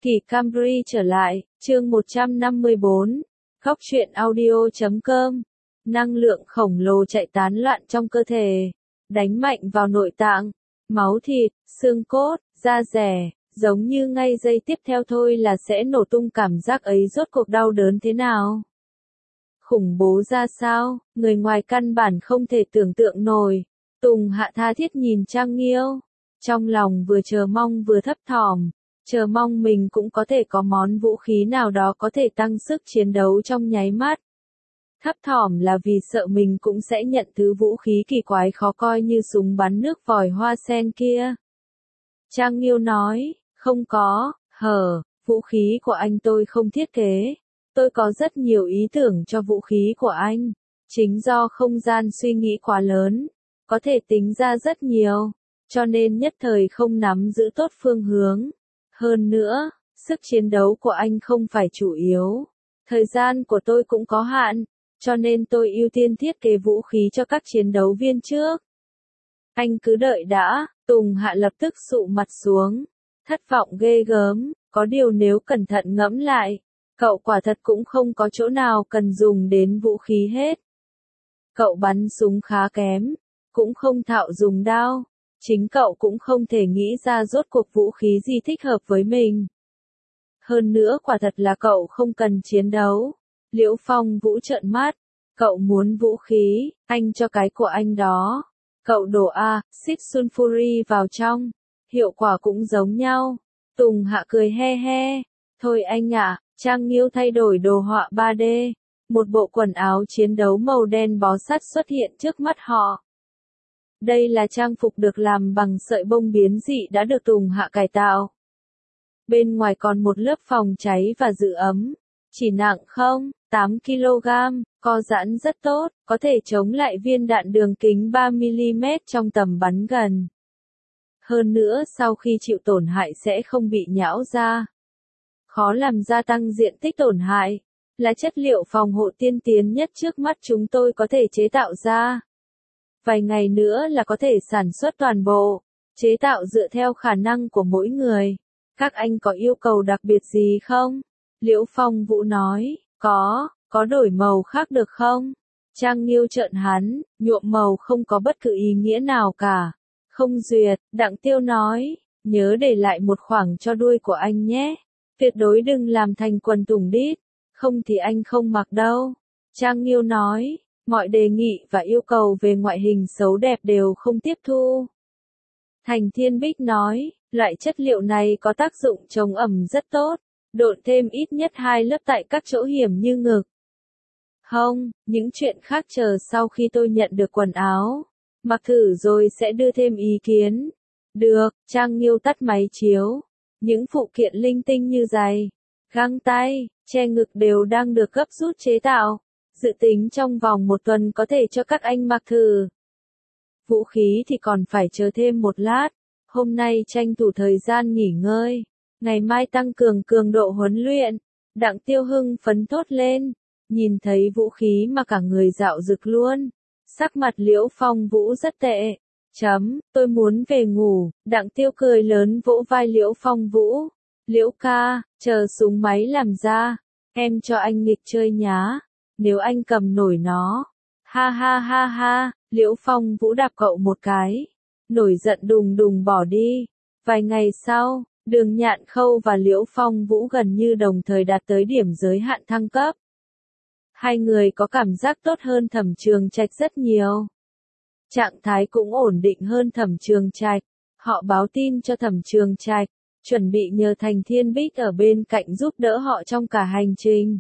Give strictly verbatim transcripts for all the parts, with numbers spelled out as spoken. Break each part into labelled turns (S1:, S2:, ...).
S1: Kỳ Camry trở lại, chương một trăm năm mươi bốn, Góc truyện audio chấm com. Năng lượng khổng lồ chạy tán loạn trong cơ thể, đánh mạnh vào nội tạng, máu thịt, xương cốt, da dẻ, giống như ngay giây tiếp theo thôi là sẽ nổ tung. Cảm giác ấy rốt cuộc đau đớn thế nào? Khủng bố ra sao, người ngoài căn bản không thể tưởng tượng nổi. Tùng Hạ tha thiết nhìn Trang Nghiêu, trong lòng vừa chờ mong vừa thấp thỏm, chờ mong mình cũng có thể có món vũ khí nào đó có thể tăng sức chiến đấu trong nháy mắt. Thấp thỏm là vì sợ mình cũng sẽ nhận thứ vũ khí kỳ quái khó coi như súng bắn nước vòi hoa sen kia. Trang Nghiêu nói, không có, hờ, vũ khí của anh tôi không thiết kế. Tôi có rất nhiều ý tưởng cho vũ khí của anh. Chính do không gian suy nghĩ quá lớn, có thể tính ra rất nhiều, cho nên nhất thời không nắm giữ tốt phương hướng. Hơn nữa, sức chiến đấu của anh không phải chủ yếu. Thời gian của tôi cũng có hạn, cho nên tôi ưu tiên thiết kế vũ khí cho các chiến đấu viên trước. Anh cứ đợi đã, Tùng Hạ lập tức sụ mặt xuống. Thất vọng ghê gớm, có điều nếu cẩn thận ngẫm lại, cậu quả thật cũng không có chỗ nào cần dùng đến vũ khí hết. Cậu bắn súng khá kém, cũng không thạo dùng đao. Chính cậu cũng không thể nghĩ ra rốt cuộc vũ khí gì thích hợp với mình. Hơn nữa quả thật là cậu không cần chiến đấu. Liễu Phong Vũ trợn mắt. Cậu muốn vũ khí, anh cho cái của anh đó. Cậu đổ A, xít Sulfuri vào trong. Hiệu quả cũng giống nhau. Tùng Hạ cười he he. Thôi anh ạ, Trang Nghiêu thay đổi đồ họa ba D. Một bộ quần áo chiến đấu màu đen bó sắt xuất hiện trước mắt họ. Đây là trang phục được làm bằng sợi bông biến dị đã được Tùng Hạ cải tạo. Bên ngoài còn một lớp phòng cháy và giữ ấm. Chỉ nặng không, tám ki lô gam, co giãn rất tốt, có thể chống lại viên đạn đường kính ba mi-li-mét trong tầm bắn gần. Hơn nữa sau khi chịu tổn hại sẽ không bị nhão ra. Khó làm gia tăng diện tích tổn hại, là chất liệu phòng hộ tiên tiến nhất trước mắt chúng tôi có thể chế tạo ra. Vài ngày nữa là có thể sản xuất toàn bộ, chế tạo dựa theo khả năng của mỗi người. Các anh có yêu cầu đặc biệt gì không? Liễu Phong Vũ nói, có, có đổi màu khác được không? Trang Nghiêu trợn hắn, nhuộm màu không có bất cứ ý nghĩa nào cả. Không duyệt, Đặng Tiêu nói, nhớ để lại một khoảng cho đuôi của anh nhé. Tuyệt đối đừng làm thành quần tùng đít, không thì anh không mặc đâu. Trang Nghiêu nói, mọi đề nghị và yêu cầu về ngoại hình xấu đẹp đều không tiếp thu. Thành Thiên Bích nói, loại chất liệu này có tác dụng chống ẩm rất tốt, độn thêm ít nhất hai lớp tại các chỗ hiểm như ngực. Không, những chuyện khác chờ sau khi tôi nhận được quần áo, mặc thử rồi sẽ đưa thêm ý kiến. Được, Trang Nghiêu tắt máy chiếu. Những phụ kiện linh tinh như giày, găng tay, che ngực đều đang được gấp rút chế tạo. Dự tính trong vòng một tuần có thể cho các anh mặc thử. Vũ khí thì còn phải chờ thêm một lát. Hôm nay tranh thủ thời gian nghỉ ngơi. Ngày mai tăng cường cường độ huấn luyện. Đặng Tiêu hưng phấn thốt lên. Nhìn thấy vũ khí mà cả người dạo rực luôn. Sắc mặt Liễu Phong Vũ rất tệ. Chấm, tôi muốn về ngủ. Đặng Tiêu cười lớn vỗ vai Liễu Phong Vũ. Liễu ca, chờ súng máy làm ra. Em cho anh nghịch chơi nhá. Nếu anh cầm nổi nó. Ha ha ha ha, Liễu Phong Vũ đạp cậu một cái. Nổi giận đùng đùng bỏ đi. Vài ngày sau, Đường Nhạn Khâu và Liễu Phong Vũ gần như đồng thời đạt tới điểm giới hạn thăng cấp. Hai người có cảm giác tốt hơn Thẩm Trường Trạch rất nhiều. Trạng thái cũng ổn định hơn Thẩm Trường Trạch. Họ báo tin cho Thẩm Trường Trạch, chuẩn bị nhờ Thành Thiên Bích ở bên cạnh giúp đỡ họ trong cả hành trình.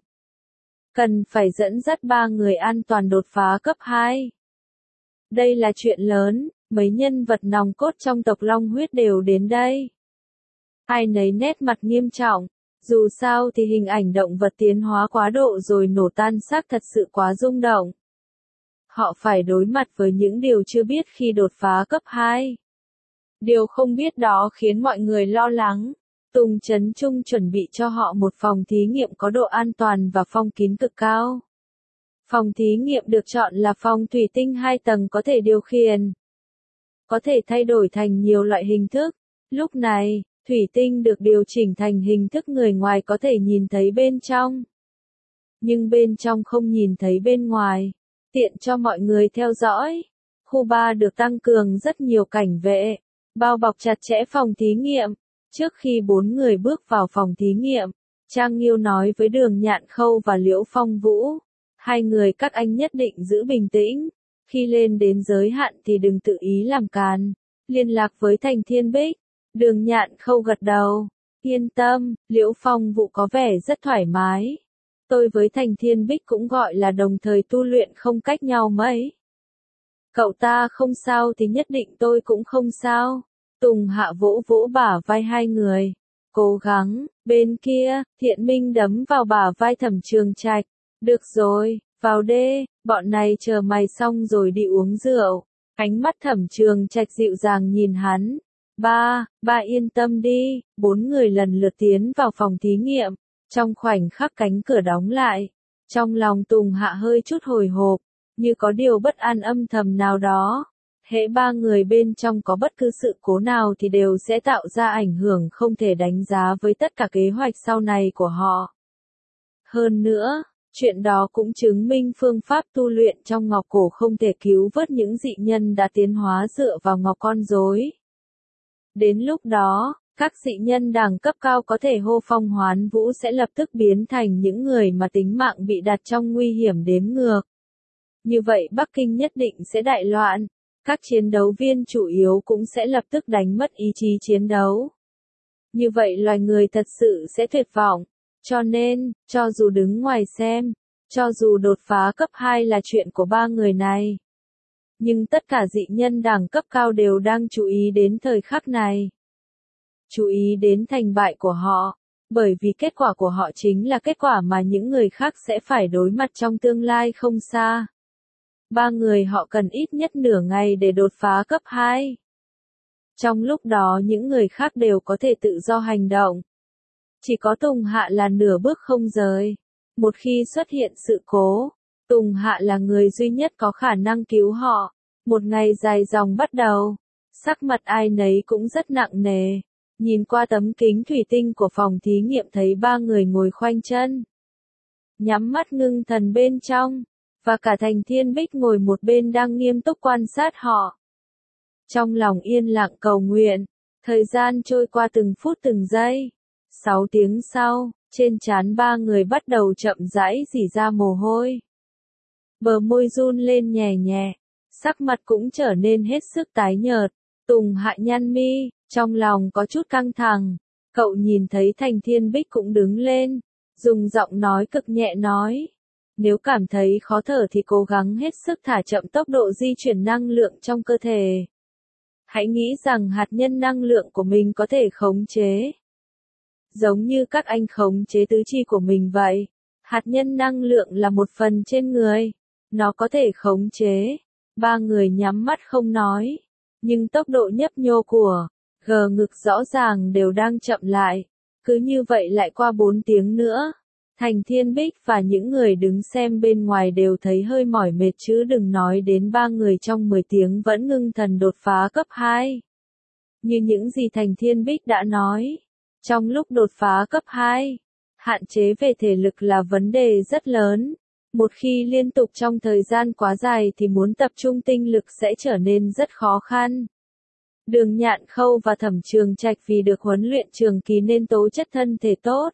S1: Cần phải dẫn dắt ba người an toàn đột phá cấp hai. Đây là chuyện lớn, mấy nhân vật nòng cốt trong tộc Long Huyết đều đến đây. Ai nấy nét mặt nghiêm trọng, dù sao thì hình ảnh động vật tiến hóa quá độ rồi nổ tan xác thật sự quá rung động. Họ phải đối mặt với những điều chưa biết khi đột phá cấp hai. Điều không biết đó khiến mọi người lo lắng. Tùng Trấn Trung chuẩn bị cho họ một phòng thí nghiệm có độ an toàn và phong kín cực cao. Phòng thí nghiệm được chọn là phòng thủy tinh hai tầng có thể điều khiển. Có thể thay đổi thành nhiều loại hình thức. Lúc này, Thủy tinh được điều chỉnh thành hình thức người ngoài có thể nhìn thấy bên trong. Nhưng bên trong không nhìn thấy bên ngoài. Tiện cho mọi người theo dõi. Khu ba được tăng cường rất nhiều cảnh vệ. Bao bọc chặt chẽ phòng thí nghiệm. Trước khi bốn người bước vào phòng thí nghiệm, Trang Nghiêu nói với Đường Nhạn Khâu và Liễu Phong Vũ. Hai người các anh nhất định giữ bình tĩnh. Khi lên đến giới hạn thì đừng tự ý làm càn. Liên lạc với Thành Thiên Bích. Đường Nhạn Khâu gật đầu. Yên tâm, Liễu Phong Vũ có vẻ rất thoải mái. Tôi với Thành Thiên Bích cũng gọi là đồng thời tu luyện không cách nhau mấy. Cậu ta không sao thì nhất định tôi cũng không sao. Tùng Hạ vỗ vỗ bả vai hai người. Cố gắng, bên kia, Thiện Minh đấm vào bả vai Thẩm Trường Trạch. Được rồi, vào đê, bọn này chờ mày xong rồi đi uống rượu. Ánh mắt Thẩm Trường Trạch dịu dàng nhìn hắn. Ba, ba yên tâm đi, bốn người lần lượt tiến vào phòng thí nghiệm. Trong khoảnh khắc cánh cửa đóng lại, trong lòng Tùng Hạ hơi chút hồi hộp, như có điều bất an âm thầm nào đó. Hễ ba người bên trong có bất cứ sự cố nào thì đều sẽ tạo ra ảnh hưởng không thể đánh giá với tất cả kế hoạch sau này của họ. Hơn nữa, chuyện đó cũng chứng minh phương pháp tu luyện trong ngọc cổ không thể cứu vớt những dị nhân đã tiến hóa dựa vào ngọc con rối. Đến lúc đó, các dị nhân đẳng cấp cao có thể hô phong hoán vũ sẽ lập tức biến thành những người mà tính mạng bị đặt trong nguy hiểm đếm ngược. Như vậy Bắc Kinh nhất định sẽ đại loạn. Các chiến đấu viên chủ yếu cũng sẽ lập tức đánh mất ý chí chiến đấu. Như vậy loài người thật sự sẽ tuyệt vọng. Cho nên, cho dù đứng ngoài xem, cho dù đột phá cấp hai là chuyện của ba người này, nhưng tất cả dị nhân đẳng cấp cao đều đang chú ý đến thời khắc này. Chú ý đến thành bại của họ, bởi vì kết quả của họ chính là kết quả mà những người khác sẽ phải đối mặt trong tương lai không xa. Ba người họ cần ít nhất nửa ngày để đột phá cấp hai. Trong lúc đó những người khác đều có thể tự do hành động. Chỉ có Tùng Hạ là nửa bước không rời. Một khi xuất hiện sự cố, Tùng Hạ là người duy nhất có khả năng cứu họ. Một ngày dài dòng bắt đầu. Sắc mặt ai nấy cũng rất nặng nề. Nhìn qua tấm kính thủy tinh của phòng thí nghiệm thấy ba người ngồi khoanh chân. Nhắm mắt ngưng thần bên trong. Và cả Thành Thiên Bích ngồi một bên đang nghiêm túc quan sát họ. Trong lòng yên lặng cầu nguyện. Thời gian trôi qua từng phút từng giây. Sáu tiếng sau, trên trán ba người bắt đầu chậm rãi rỉ ra mồ hôi. Bờ môi run lên nhẹ nhẹ. Sắc mặt cũng trở nên hết sức tái nhợt. Tùng Hạ nhăn mi, trong lòng có chút căng thẳng. Cậu nhìn thấy Thành Thiên Bích cũng đứng lên. Dùng giọng nói cực nhẹ nói. Nếu cảm thấy khó thở thì cố gắng hết sức thả chậm tốc độ di chuyển năng lượng trong cơ thể. Hãy nghĩ rằng hạt nhân năng lượng của mình có thể khống chế. Giống như các anh khống chế tứ chi của mình vậy. Hạt nhân năng lượng là một phần trên người. Nó có thể khống chế. Ba người nhắm mắt không nói. Nhưng tốc độ nhấp nhô của gờ ngực rõ ràng đều đang chậm lại. Cứ như vậy lại qua bốn tiếng nữa. Thành Thiên Bích và những người đứng xem bên ngoài đều thấy hơi mỏi mệt chứ đừng nói đến ba người trong mười tiếng vẫn ngưng thần đột phá cấp hai. Như những gì Thành Thiên Bích đã nói. Trong lúc đột phá cấp hai, hạn chế về thể lực là vấn đề rất lớn. Một khi liên tục trong thời gian quá dài thì muốn tập trung tinh lực sẽ trở nên rất khó khăn. Đường Nhạn Khâu và Thẩm Trường Trạch vì được huấn luyện trường kỳ nên tố chất thân thể tốt.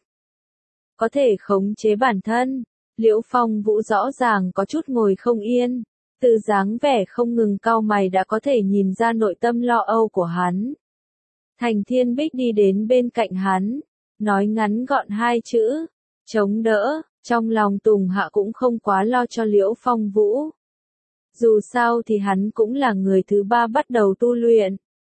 S1: Có thể khống chế bản thân. Liễu Phong Vũ rõ ràng có chút ngồi không yên. Từ dáng vẻ không ngừng cau mày đã có thể nhìn ra nội tâm lo âu của hắn. Thành Thiên Bích đi đến bên cạnh hắn. Nói ngắn gọn hai chữ. Chống đỡ. Trong lòng Tùng Hạ cũng không quá lo cho Liễu Phong Vũ. Dù sao thì hắn cũng là người thứ ba bắt đầu tu luyện.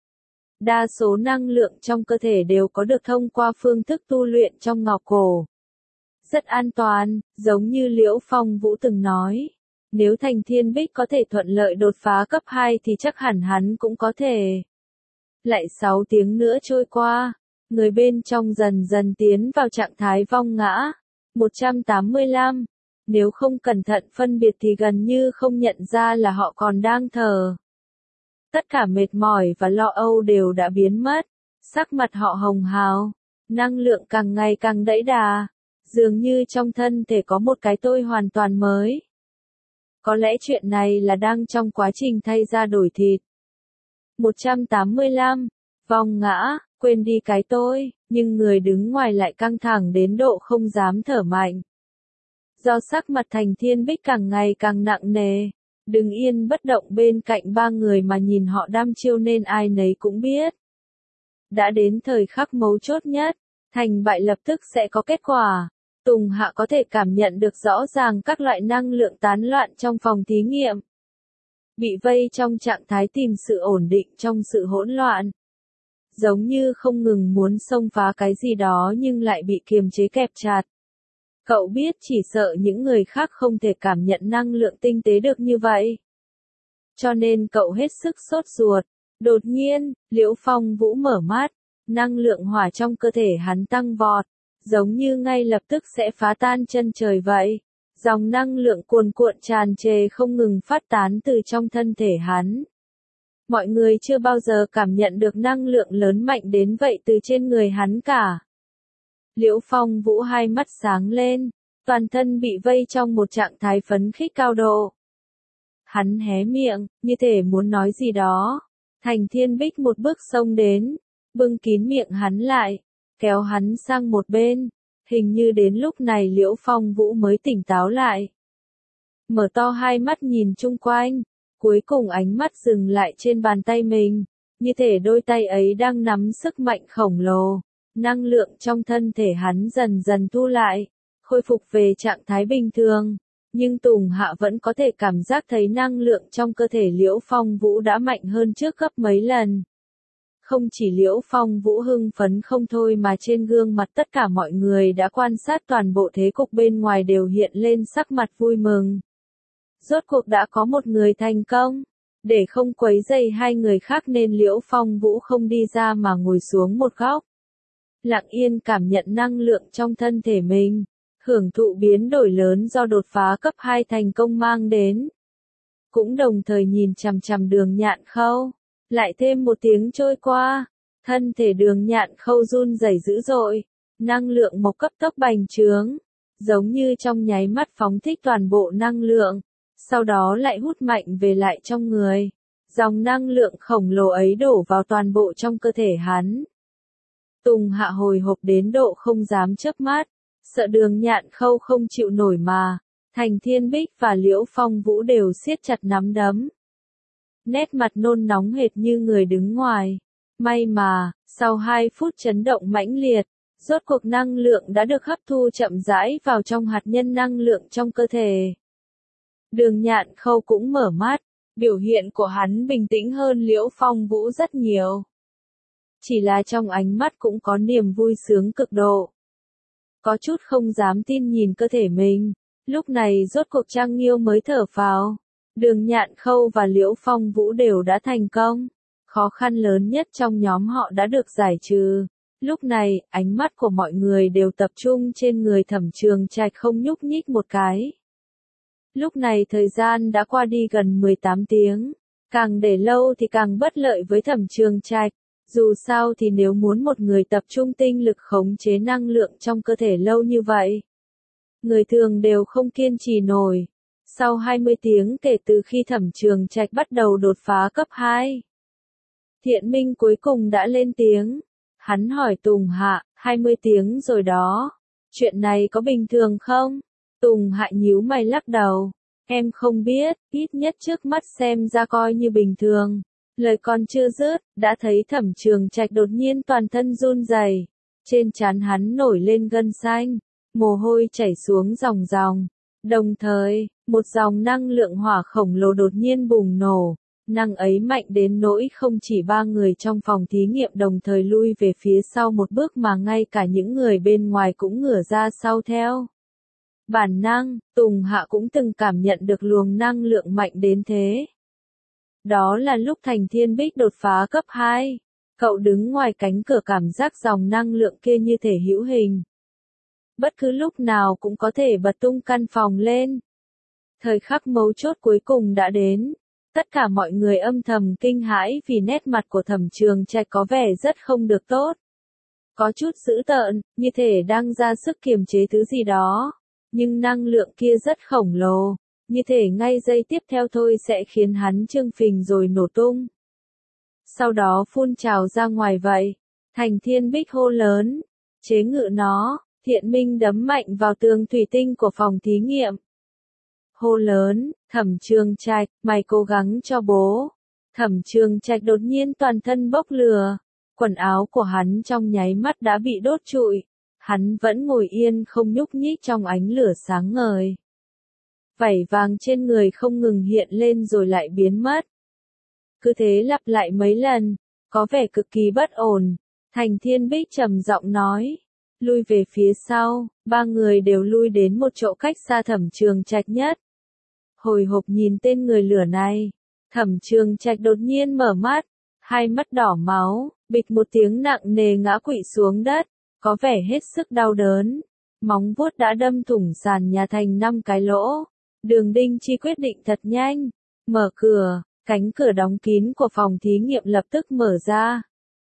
S1: Đa số năng lượng trong cơ thể đều có được thông qua phương thức tu luyện trong ngọc cổ. Rất an toàn, giống như Liễu Phong Vũ từng nói. Nếu Thành Thiên Bích có thể thuận lợi đột phá cấp hai thì chắc hẳn hắn cũng có thể. Lại sáu tiếng nữa trôi qua, người bên trong dần dần tiến vào trạng thái vong ngã. một trăm tám mươi lăm. Nếu không cẩn thận phân biệt thì gần như không nhận ra là họ còn đang thở. Tất cả mệt mỏi và lo âu đều đã biến mất. Sắc mặt họ hồng hào, năng lượng càng ngày càng đẫy đà, dường như trong thân thể có một cái tôi hoàn toàn mới. Có lẽ chuyện này là đang trong quá trình thay da đổi thịt. một trăm tám mươi lăm, vòng ngã, quên đi cái tôi, nhưng người đứng ngoài lại căng thẳng đến độ không dám thở mạnh. Do sắc mặt Thành Thiên Bích càng ngày càng nặng nề, đứng yên bất động bên cạnh ba người mà nhìn họ đăm chiêu nên ai nấy cũng biết. Đã đến thời khắc mấu chốt nhất, thành bại lập tức sẽ có kết quả. Tùng Hạ có thể cảm nhận được rõ ràng các loại năng lượng tán loạn trong phòng thí nghiệm. Bị vây trong trạng thái tìm sự ổn định trong sự hỗn loạn. Giống như không ngừng muốn xông phá cái gì đó nhưng lại bị kiềm chế kẹp chặt. Cậu biết chỉ sợ những người khác không thể cảm nhận năng lượng tinh tế được như vậy. Cho nên cậu hết sức sốt ruột. Đột nhiên, Liễu Phong Vũ mở mắt, năng lượng hỏa trong cơ thể hắn tăng vọt, giống như ngay lập tức sẽ phá tan chân trời vậy. Dòng năng lượng cuồn cuộn tràn trề không ngừng phát tán từ trong thân thể hắn. Mọi người chưa bao giờ cảm nhận được năng lượng lớn mạnh đến vậy từ trên người hắn cả. Liễu Phong Vũ hai mắt sáng lên, toàn thân bị vây trong một trạng thái phấn khích cao độ. Hắn hé miệng, như thể muốn nói gì đó. Thành Thiên Bích một bước xông đến, bưng kín miệng hắn lại, kéo hắn sang một bên. Hình như đến lúc này Liễu Phong Vũ mới tỉnh táo lại. Mở to hai mắt nhìn chung quanh, cuối cùng ánh mắt dừng lại trên bàn tay mình, như thể đôi tay ấy đang nắm sức mạnh khổng lồ. Năng lượng trong thân thể hắn dần dần thu lại, khôi phục về trạng thái bình thường. Nhưng Tùng Hạ vẫn có thể cảm giác thấy năng lượng trong cơ thể Liễu Phong Vũ đã mạnh hơn trước gấp mấy lần. Không chỉ Liễu Phong Vũ hưng phấn không thôi mà trên gương mặt tất cả mọi người đã quan sát toàn bộ thế cục bên ngoài đều hiện lên sắc mặt vui mừng. Rốt cuộc đã có một người thành công. Để không quấy rầy hai người khác nên Liễu Phong Vũ không đi ra mà ngồi xuống một góc. Lặng yên cảm nhận năng lượng trong thân thể mình, hưởng thụ biến đổi lớn do đột phá cấp hai thành công mang đến. Cũng đồng thời nhìn chằm chằm Đường Nhạn Khâu. Lại thêm một tiếng trôi qua, thân thể Đường Nhạn Khâu run rẩy dữ dội, năng lượng một cấp tốc bành trướng, giống như trong nháy mắt phóng thích toàn bộ năng lượng, sau đó lại hút mạnh về lại trong người. Dòng năng lượng khổng lồ ấy đổ vào toàn bộ trong cơ thể hắn. Tùng Hạ hồi hộp đến độ không dám chớp mắt, sợ Đường Nhạn Khâu không chịu nổi mà. Thành Thiên Bích và Liễu Phong Vũ đều siết chặt nắm đấm. Nét mặt nôn nóng hệt như người đứng ngoài. May mà, sau hai phút chấn động mãnh liệt, rốt cuộc năng lượng đã được hấp thu chậm rãi vào trong hạt nhân năng lượng trong cơ thể. Đường Nhạn Khâu cũng mở mắt, biểu hiện của hắn bình tĩnh hơn Liễu Phong Vũ rất nhiều. Chỉ là trong ánh mắt cũng có niềm vui sướng cực độ. Có chút không dám tin nhìn cơ thể mình, lúc này rốt cuộc Trang Nghiêu mới thở phào. Đường Nhạn Khâu và Liễu Phong Vũ đều đã thành công. Khó khăn lớn nhất trong nhóm họ đã được giải trừ. Lúc này, ánh mắt của mọi người đều tập trung trên người Thẩm Trường Trạch không nhúc nhích một cái. Lúc này thời gian đã qua đi gần mười tám tiếng. Càng để lâu thì càng bất lợi với Thẩm Trường Trạch. Dù sao thì nếu muốn một người tập trung tinh lực khống chế năng lượng trong cơ thể lâu như vậy, người thường đều không kiên trì nổi. Sau hai mươi tiếng kể từ khi Thẩm Trường Trạch bắt đầu đột phá cấp hai, Thiện Minh cuối cùng đã lên tiếng. Hắn hỏi Tùng Hạ, hai mươi tiếng rồi đó, chuyện này có bình thường không? Tùng Hạ nhíu mày lắc đầu, em không biết, ít nhất trước mắt xem ra coi như bình thường. Lời còn chưa dứt, đã thấy Thẩm Trường Trạch đột nhiên toàn thân run rẩy, trên trán hắn nổi lên gân xanh, mồ hôi chảy xuống ròng ròng. Đồng thời, một dòng năng lượng hỏa khổng lồ đột nhiên bùng nổ, năng ấy mạnh đến nỗi không chỉ ba người trong phòng thí nghiệm đồng thời lui về phía sau một bước mà ngay cả những người bên ngoài cũng ngửa ra sau theo. Bản năng, Tùng Hạ cũng từng cảm nhận được luồng năng lượng mạnh đến thế. Đó là lúc Thành Thiên Bích đột phá cấp hai. Cậu đứng ngoài cánh cửa cảm giác dòng năng lượng kia như thể hữu hình. Bất cứ lúc nào cũng có thể bật tung căn phòng lên. Thời khắc mấu chốt cuối cùng đã đến. Tất cả mọi người âm thầm kinh hãi vì nét mặt của Thẩm Trường Trạch có vẻ rất không được tốt. Có chút dữ tợn, như thể đang ra sức kiềm chế thứ gì đó. Nhưng năng lượng kia rất khổng lồ, như thể ngay giây tiếp theo thôi sẽ khiến hắn trương phình rồi nổ tung. Sau đó phun trào ra ngoài vậy. Thành Thiên Bích hô lớn, chế ngự nó. Thiện Minh đấm mạnh vào tường thủy tinh của phòng thí nghiệm. Hô lớn, Thẩm Trường Trạch, mày cố gắng cho bố. Thẩm Trường Trạch đột nhiên toàn thân bốc lửa. Quần áo của hắn trong nháy mắt đã bị đốt trụi. Hắn vẫn ngồi yên không nhúc nhích trong ánh lửa sáng ngời. Vảy vàng trên người không ngừng hiện lên rồi lại biến mất. Cứ thế lặp lại mấy lần, có vẻ cực kỳ bất ổn. Thành Thiên Bích trầm giọng nói. Lui về phía sau, ba người đều lui đến một chỗ cách xa Thẩm Trường Trạch nhất. Hồi hộp nhìn tên người lửa này, Thẩm Trường Trạch đột nhiên mở mắt, hai mắt đỏ máu, bịch một tiếng nặng nề ngã quỵ xuống đất, có vẻ hết sức đau đớn. Móng vuốt đã đâm thủng sàn nhà thành năm cái lỗ. Đường Đinh Chi quyết định thật nhanh, mở cửa, cánh cửa đóng kín của phòng thí nghiệm lập tức mở ra.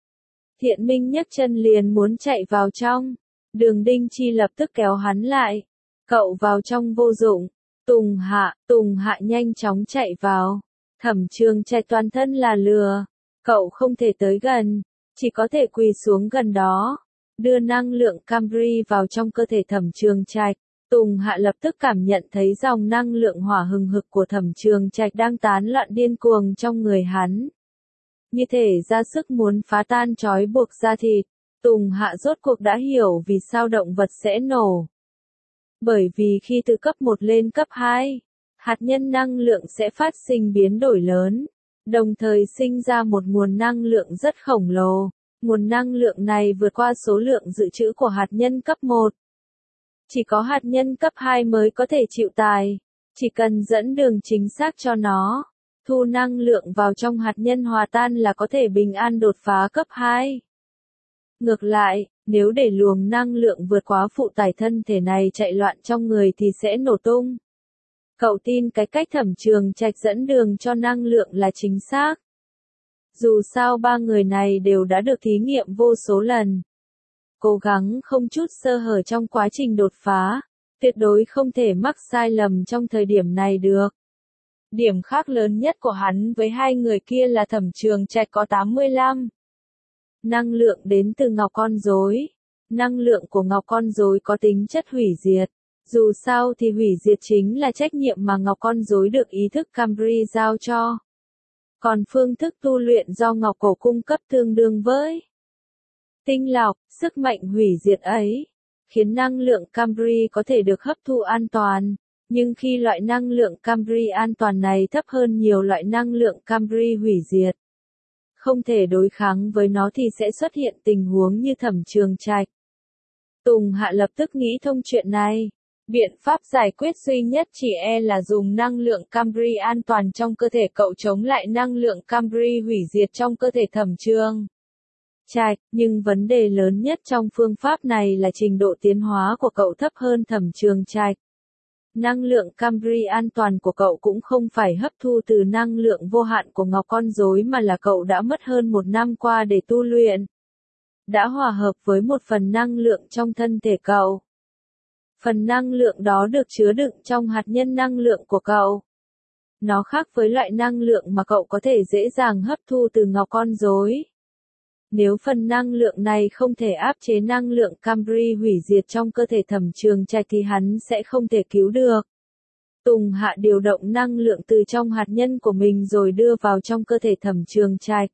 S1: Thiện Minh nhấc chân liền muốn chạy vào trong. Đường Đinh Chi lập tức kéo hắn lại. Cậu vào trong vô dụng. Tùng Hạ, Tùng Hạ nhanh chóng chạy vào. Thẩm Trường Trạch toàn thân là lửa. Cậu không thể tới gần, chỉ có thể quỳ xuống gần đó. Đưa năng lượng Camry vào trong cơ thể Thẩm Trường Trạch. Tùng Hạ lập tức cảm nhận thấy dòng năng lượng hỏa hừng hực của Thẩm Trường Trạch đang tán loạn điên cuồng trong người hắn. Như thể ra sức muốn phá tan trói buộc da thịt. Tùng Hạ rốt cuộc đã hiểu vì sao động vật sẽ nổ. Bởi vì khi từ cấp một lên cấp hai, hạt nhân năng lượng sẽ phát sinh biến đổi lớn, đồng thời sinh ra một nguồn năng lượng rất khổng lồ. Nguồn năng lượng này vượt qua số lượng dự trữ của hạt nhân cấp một. Chỉ có hạt nhân cấp hai mới có thể chịu tải, chỉ cần dẫn đường chính xác cho nó, thu năng lượng vào trong hạt nhân hòa tan là có thể bình an đột phá cấp hai. Ngược lại, nếu để luồng năng lượng vượt quá phụ tải thân thể này chạy loạn trong người thì sẽ nổ tung. Cậu tin cái cách Thẩm Trường Trạch dẫn đường cho năng lượng là chính xác. Dù sao ba người này đều đã được thí nghiệm vô số lần. Cố gắng không chút sơ hở trong quá trình đột phá, tuyệt đối không thể mắc sai lầm trong thời điểm này được. Điểm khác lớn nhất của hắn với hai người kia là Thẩm Trường Trạch có tám mươi lăm. Năng lượng đến từ ngọc con rối. Năng lượng của ngọc con rối có tính chất hủy diệt. Dù sao thì hủy diệt chính là trách nhiệm mà ngọc con rối được ý thức Camry giao cho. Còn phương thức tu luyện do ngọc cổ cung cấp tương đương với tinh lọc, sức mạnh hủy diệt ấy, khiến năng lượng Camry có thể được hấp thu an toàn. Nhưng khi loại năng lượng Camry an toàn này thấp hơn nhiều loại năng lượng Camry hủy diệt, không thể đối kháng với nó thì sẽ xuất hiện tình huống như Thẩm Trường Trạch. Tùng Hạ lập tức nghĩ thông chuyện này. Biện pháp giải quyết duy nhất chỉ e là dùng năng lượng Camry an toàn trong cơ thể cậu chống lại năng lượng Camry hủy diệt trong cơ thể Thẩm Trường Trạch, nhưng vấn đề lớn nhất trong phương pháp này là trình độ tiến hóa của cậu thấp hơn Thẩm Trường Trạch. Năng lượng Camry an toàn của cậu cũng không phải hấp thu từ năng lượng vô hạn của ngọc con rối mà là cậu đã mất hơn một năm qua để tu luyện. Đã hòa hợp với một phần năng lượng trong thân thể cậu. Phần năng lượng đó được chứa đựng trong hạt nhân năng lượng của cậu. Nó khác với loại năng lượng mà cậu có thể dễ dàng hấp thu từ ngọc con rối. Nếu phần năng lượng này không thể áp chế năng lượng Camry hủy diệt trong cơ thể Thẩm Trường Trạch thì hắn sẽ không thể cứu được. Tùng Hạ điều động năng lượng từ trong hạt nhân của mình rồi đưa vào trong cơ thể Thẩm Trường Trạch.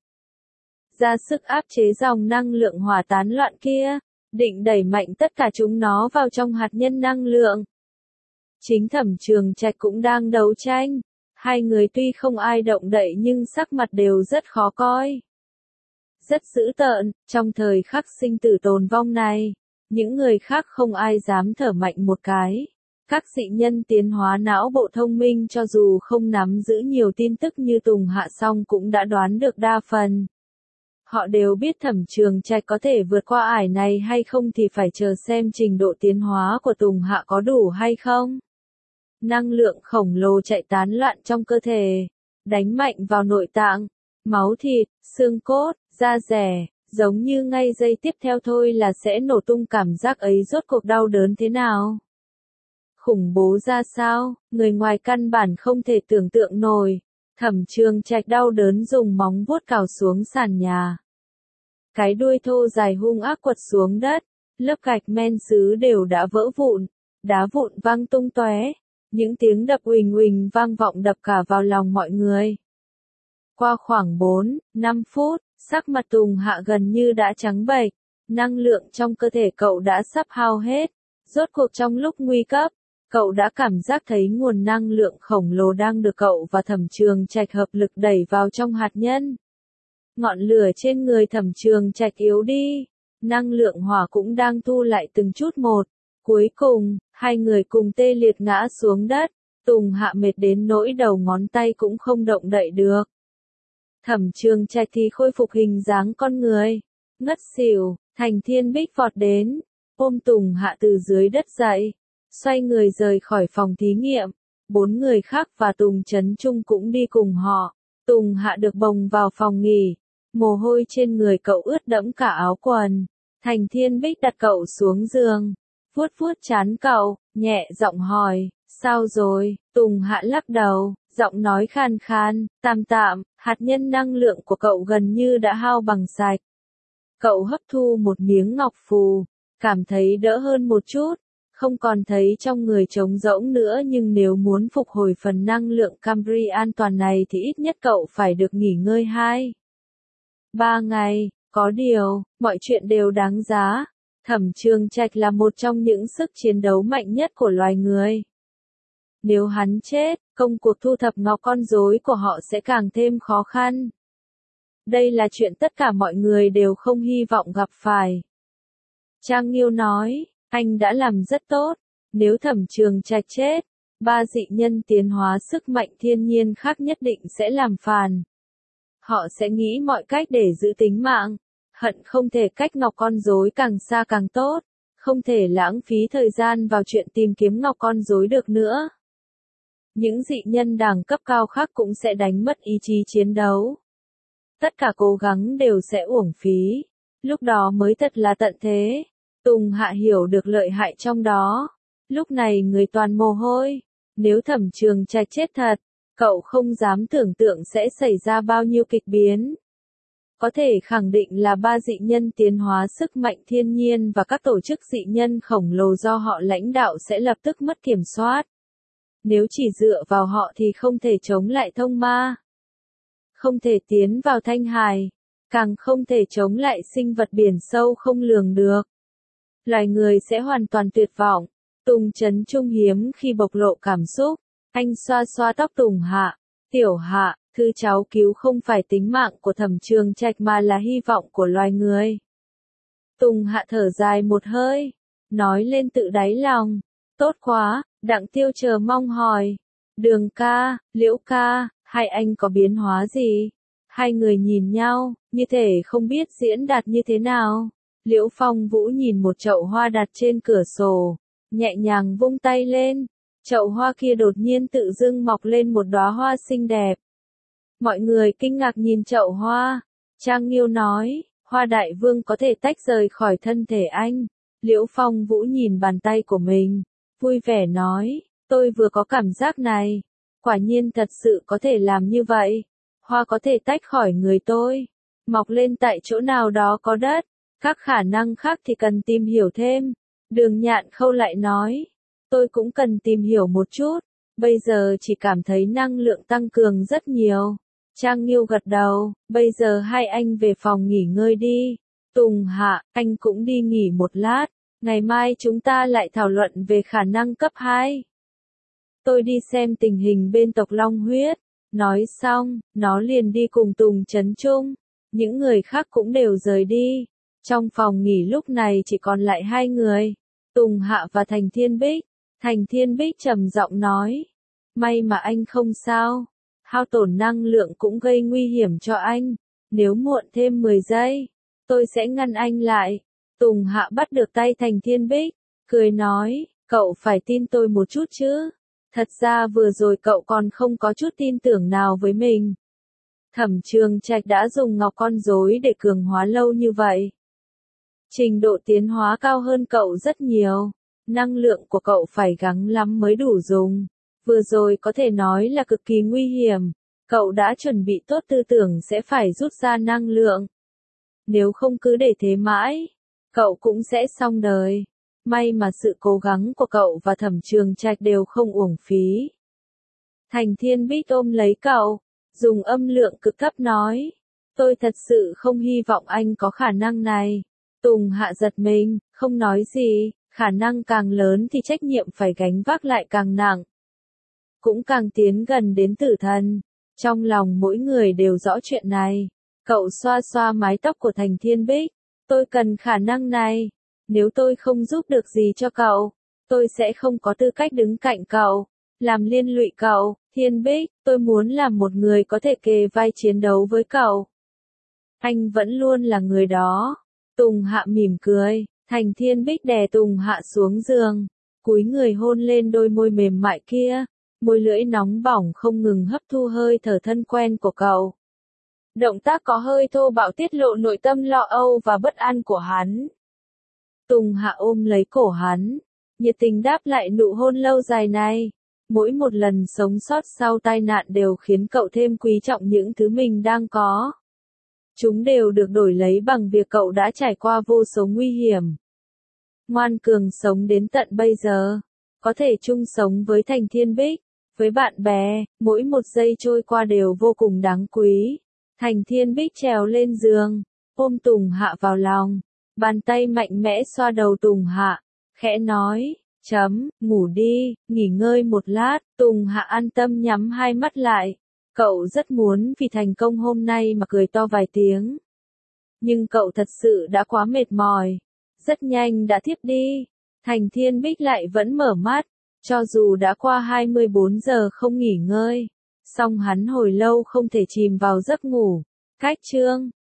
S1: Ra sức áp chế dòng năng lượng hỏa tán loạn kia, định đẩy mạnh tất cả chúng nó vào trong hạt nhân năng lượng. Chính Thẩm Trường Trạch cũng đang đấu tranh. Hai người tuy không ai động đậy nhưng sắc mặt đều rất khó coi. Rất dữ tợn, trong thời khắc sinh tử tồn vong này, những người khác không ai dám thở mạnh một cái. Các dị nhân tiến hóa não bộ thông minh cho dù không nắm giữ nhiều tin tức như Tùng Hạ song cũng đã đoán được đa phần. Họ đều biết Thẩm Trường Trạch có thể vượt qua ải này hay không thì phải chờ xem trình độ tiến hóa của Tùng Hạ có đủ hay không. Năng lượng khổng lồ chạy tán loạn trong cơ thể. đánh mạnh vào nội tạng, máu thịt, xương cốt, da dẻ, giống như ngay giây tiếp theo thôi là sẽ nổ tung. Cảm giác ấy rốt cuộc đau đớn thế nào? Khủng bố ra sao, người ngoài căn bản không thể tưởng tượng nổi. Thẩm Trường Trạch đau đớn dùng móng vuốt cào xuống sàn nhà. Cái đuôi thô dài hung ác quật xuống đất, lớp gạch men sứ đều đã vỡ vụn, đá vụn văng tung tóe, những tiếng đập uỳnh uỳnh vang vọng đập cả vào lòng mọi người. Qua khoảng bốn, năm phút, sắc mặt Tùng Hạ gần như đã trắng bệch, năng lượng trong cơ thể cậu đã sắp hao hết. Rốt cuộc trong lúc nguy cấp, cậu đã cảm giác thấy nguồn năng lượng khổng lồ đang được cậu và Thẩm Trường Trạch hợp lực đẩy vào trong hạt nhân. Ngọn lửa trên người Thẩm Trường Trạch yếu đi, năng lượng hỏa cũng đang thu lại từng chút một. Cuối cùng, hai người cùng tê liệt ngã xuống đất, Tùng Hạ mệt đến nỗi đầu ngón tay cũng không động đậy được. Thẩm Trường Trạch thì khôi phục hình dáng con người, ngất xỉu. Thành Thiên Bích vọt đến, ôm Tùng Hạ từ dưới đất dậy, xoay người rời khỏi phòng thí nghiệm. Bốn người khác và Tùng Chấn Trung cũng đi cùng họ. Tùng Hạ được bồng vào phòng nghỉ, mồ hôi trên người cậu ướt đẫm cả áo quần. Thành Thiên Bích đặt cậu xuống giường, vuốt vuốt trán cậu, nhẹ giọng hỏi, sao rồi? Tùng Hạ lắc đầu, giọng nói khan khan, tạm tạm, hạt nhân năng lượng của cậu gần như đã hao bằng sạch. Cậu hấp thu một miếng ngọc phù, cảm thấy đỡ hơn một chút, không còn thấy trong người trống rỗng nữa, nhưng nếu muốn phục hồi phần năng lượng Camry an toàn này thì ít nhất cậu phải được nghỉ ngơi hai, ba ngày. Có điều, mọi chuyện đều đáng giá. Thẩm Trường Trạch là một trong những sức chiến đấu mạnh nhất của loài người. Nếu hắn chết, công cuộc thu thập ngọc con rối của họ sẽ càng thêm khó khăn. Đây là chuyện tất cả mọi người đều không hy vọng gặp phải. Trang Nghiêu nói, anh đã làm rất tốt. Nếu Thẩm Trường Trạch chết, ba dị nhân tiến hóa sức mạnh thiên nhiên khác nhất định sẽ làm phản. Họ sẽ nghĩ mọi cách để giữ tính mạng, hận không thể cách ngọc con rối càng xa càng tốt, không thể lãng phí thời gian vào chuyện tìm kiếm ngọc con rối được nữa. Những dị nhân đẳng cấp cao khác cũng sẽ đánh mất ý chí chiến đấu. Tất cả cố gắng đều sẽ uổng phí, lúc đó mới thật là tận thế. Tùng Hạ hiểu được lợi hại trong đó, lúc này người toàn mồ hôi. Nếu Thẩm Trường Trạch chết thật, cậu không dám tưởng tượng sẽ xảy ra bao nhiêu kịch biến. Có thể khẳng định là ba dị nhân tiến hóa sức mạnh thiên nhiên và các tổ chức dị nhân khổng lồ do họ lãnh đạo sẽ lập tức mất kiểm soát. Nếu chỉ dựa vào họ thì không thể chống lại thông ma, không thể tiến vào Thanh Hải, càng không thể chống lại sinh vật biển sâu không lường được. Loài người sẽ hoàn toàn tuyệt vọng. Tùng Chấn Trung hiếm khi bộc lộ cảm xúc, anh xoa xoa tóc Tùng Hạ, tiểu Hạ, thư cháu cứu không phải tính mạng của Thẩm Trường Trạch mà là hy vọng của loài người. Tùng Hạ thở dài một hơi, nói lên tự đáy lòng, tốt quá. Đặng Tiêu chờ mong hỏi, Đường ca, Liễu ca, hai anh có biến hóa gì? Hai người nhìn nhau, như thể không biết diễn đạt như thế nào. Liễu Phong Vũ nhìn một chậu hoa đặt trên cửa sổ, nhẹ nhàng vung tay lên, chậu hoa kia đột nhiên tự dưng mọc lên một đóa hoa xinh đẹp. Mọi người kinh ngạc nhìn chậu hoa. Trang Nghiêu nói, Hoa Đại Vương có thể tách rời khỏi thân thể anh. Liễu Phong Vũ nhìn bàn tay của mình, vui vẻ nói, tôi vừa có cảm giác này. Quả nhiên thật sự có thể làm như vậy. Hoa có thể tách khỏi người tôi, mọc lên tại chỗ nào đó có đất. Các khả năng khác thì cần tìm hiểu thêm. Đường Nhạn Khâu lại nói, tôi cũng cần tìm hiểu một chút. Bây giờ chỉ cảm thấy năng lượng tăng cường rất nhiều. Trang Nghiêu gật đầu, bây giờ hai anh về phòng nghỉ ngơi đi. Tùng Hạ, anh cũng đi nghỉ một lát. Ngày mai chúng ta lại thảo luận về khả năng cấp hai. Tôi đi xem tình hình bên tộc Long Huyết. Nói xong, nó liền đi cùng Tùng Chấn Trung. Những người khác cũng đều rời đi. Trong phòng nghỉ lúc này chỉ còn lại hai người. Tùng Hạ và Thành Thiên Bích. Thành Thiên Bích trầm giọng nói. May mà anh không sao. Hao tổn năng lượng cũng gây nguy hiểm cho anh. Nếu muộn thêm mười giây, tôi sẽ ngăn anh lại. Tùng Hạ bắt được tay Thành Thiên Bích, cười nói, cậu phải tin tôi một chút chứ. Thật ra vừa rồi cậu còn không có chút tin tưởng nào với mình. Thẩm Trường Trạch đã dùng ngọc con rối để cường hóa lâu như vậy. Trình độ tiến hóa cao hơn cậu rất nhiều. Năng lượng của cậu phải gắng lắm mới đủ dùng. Vừa rồi có thể nói là cực kỳ nguy hiểm. Cậu đã chuẩn bị tốt tư tưởng sẽ phải rút ra năng lượng. Nếu không cứ để thế mãi, cậu cũng sẽ xong đời. May mà sự cố gắng của cậu và Thẩm Trường Trạch đều không uổng phí. Thành Thiên Bích ôm lấy cậu, dùng âm lượng cực thấp nói. Tôi thật sự không hy vọng anh có khả năng này. Tùng Hạ giật mình, không nói gì, khả năng càng lớn thì trách nhiệm phải gánh vác lại càng nặng. Cũng càng tiến gần đến tử thần. Trong lòng mỗi người đều rõ chuyện này. Cậu xoa xoa mái tóc của Thành Thiên Bích. Tôi cần khả năng này. Nếu tôi không giúp được gì cho cậu, tôi sẽ không có tư cách đứng cạnh cậu, làm liên lụy cậu. Thiên Bích, tôi muốn làm một người có thể kề vai chiến đấu với cậu. Anh vẫn luôn là người đó. Tùng Hạ mỉm cười. Thành Thiên Bích đè Tùng Hạ xuống giường, cúi người hôn lên đôi môi mềm mại kia. Môi lưỡi nóng bỏng không ngừng hấp thu hơi thở thân quen của cậu. Động tác có hơi thô bạo tiết lộ nội tâm lo âu và bất an của hắn. Tùng Hạ ôm lấy cổ hắn, nhiệt tình đáp lại nụ hôn lâu dài này. Mỗi một lần sống sót sau tai nạn đều khiến cậu thêm quý trọng những thứ mình đang có. Chúng đều được đổi lấy bằng việc cậu đã trải qua vô số nguy hiểm. Ngoan cường sống đến tận bây giờ, có thể chung sống với Thành Thiên Bích, với bạn bè, mỗi một giây trôi qua đều vô cùng đáng quý. Thành Thiên Bích trèo lên giường, ôm Tùng Hạ vào lòng, bàn tay mạnh mẽ xoa đầu Tùng Hạ, khẽ nói, chấm, ngủ đi, nghỉ ngơi một lát. Tùng Hạ an tâm nhắm hai mắt lại. Cậu rất muốn vì thành công hôm nay mà cười to vài tiếng. Nhưng cậu thật sự đã quá mệt mỏi. Rất nhanh đã thiếp đi. Thành Thiên Bích lại vẫn mở mắt. Cho dù đã qua hai mươi bốn giờ không nghỉ ngơi. Song hắn hồi lâu không thể chìm vào giấc ngủ. Cách chương